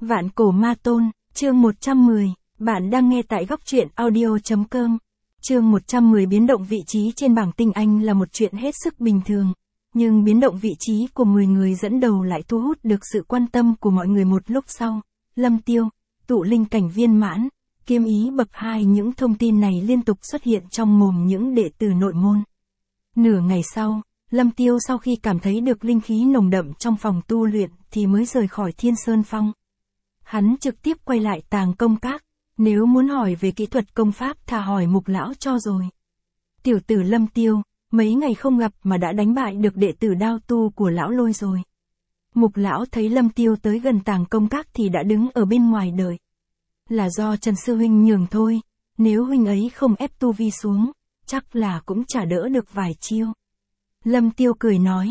Vạn cổ ma tôn, chương 110, bạn đang nghe tại góc truyện audio.com. Chương 110 biến động vị trí trên bảng tinh anh là một chuyện hết sức bình thường, nhưng biến động vị trí của 10 người dẫn đầu lại thu hút được sự quan tâm của mọi người một lúc sau. Lâm Tiêu, tụ linh cảnh viên mãn, kiếm ý bậc 2, những thông tin này liên tục xuất hiện trong mồm những đệ tử nội môn. Nửa ngày sau, Lâm Tiêu sau khi cảm thấy được linh khí nồng đậm trong phòng tu luyện thì mới rời khỏi Thiên Sơn Phong. Hắn trực tiếp quay lại Tàng Công Các, nếu muốn hỏi về kỹ thuật công pháp thà hỏi Mục lão cho rồi. Tiểu tử Lâm Tiêu, mấy ngày không gặp mà đã đánh bại được đệ tử đao tu của lão Lôi rồi. Mục lão thấy Lâm Tiêu tới gần Tàng Công Các thì đã đứng ở bên ngoài đợi. Là do Trần sư huynh nhường thôi, nếu huynh ấy không ép tu vi xuống, chắc là cũng chả đỡ được vài chiêu. Lâm Tiêu cười nói,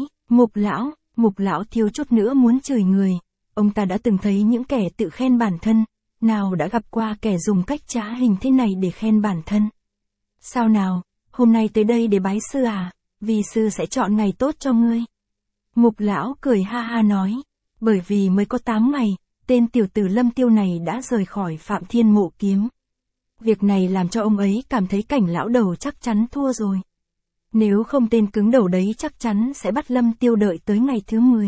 Mục lão thiếu chút nữa muốn chửi người. Ông ta đã từng thấy những kẻ tự khen bản thân, nào đã gặp qua kẻ dùng cách trá hình thế này để khen bản thân. Sao nào, hôm nay tới đây để bái sư à, vì sư sẽ chọn ngày tốt cho ngươi. Mục lão cười ha ha nói, bởi vì mới có 8 ngày, tên tiểu tử Lâm Tiêu này đã rời khỏi Phạm Thiên Mộ Kiếm. Việc này làm cho ông ấy cảm thấy Cảnh lão đầu chắc chắn thua rồi. Nếu không tên cứng đầu đấy chắc chắn sẽ bắt Lâm Tiêu đợi tới ngày thứ 10.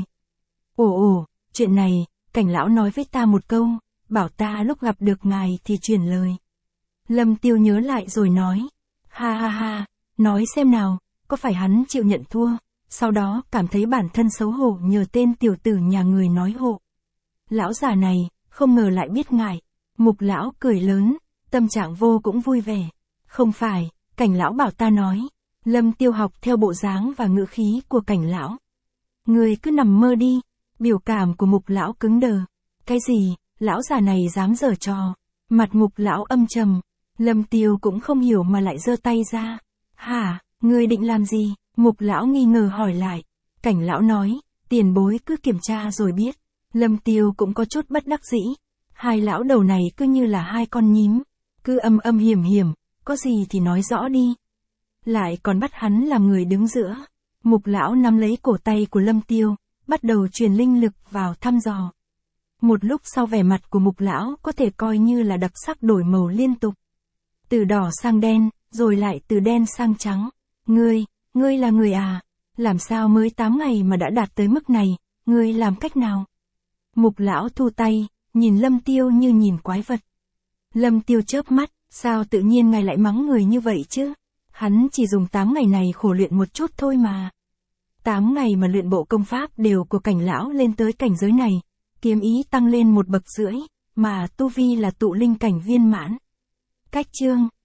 Chuyện này, Cảnh lão nói với ta một câu, bảo ta lúc gặp được ngài thì truyền lời. Lâm Tiêu nhớ lại rồi nói, ha, nói xem nào, có phải hắn chịu nhận thua, sau đó cảm thấy bản thân xấu hổ nhờ tên tiểu tử nhà người nói hộ. Lão già này, không ngờ lại biết ngài. Mục lão cười lớn, tâm trạng vô cũng vui vẻ. Không phải, Cảnh lão bảo ta nói. Lâm Tiêu học theo bộ dáng và ngữ khí của Cảnh lão. Người cứ nằm mơ đi. Biểu cảm của Mục lão cứng đờ. Cái gì, lão già này dám giở trò. Mặt Mục lão âm trầm. Lâm Tiêu cũng không hiểu mà lại giơ tay ra. Hả, ngươi định làm gì? Mục lão nghi ngờ hỏi lại. Cảnh lão nói, tiền bối cứ kiểm tra rồi biết. Lâm Tiêu cũng có chút bất đắc dĩ. Hai lão đầu này cứ như là hai con nhím. Cứ âm hiểm, có gì thì nói rõ đi. Lại còn bắt hắn làm người đứng giữa. Mục lão nắm lấy cổ tay của Lâm Tiêu, bắt đầu truyền linh lực vào thăm dò. Một lúc sau vẻ mặt của Mục lão có thể coi như là đặc sắc đổi màu liên tục. Từ đỏ sang đen, rồi lại từ đen sang trắng. Ngươi là người à? Làm sao mới 8 ngày mà đã đạt tới mức này, ngươi làm cách nào? Mục lão thu tay, nhìn Lâm Tiêu như nhìn quái vật. Lâm Tiêu chớp mắt, sao tự nhiên ngài lại mắng người như vậy chứ? Hắn chỉ dùng 8 ngày này khổ luyện một chút thôi mà. 8 ngày mà luyện bộ công pháp đều của Cảnh lão lên tới cảnh giới này, kiếm ý tăng lên 1 bậc rưỡi, mà tu vi là tụ linh cảnh viên mãn. Cách chương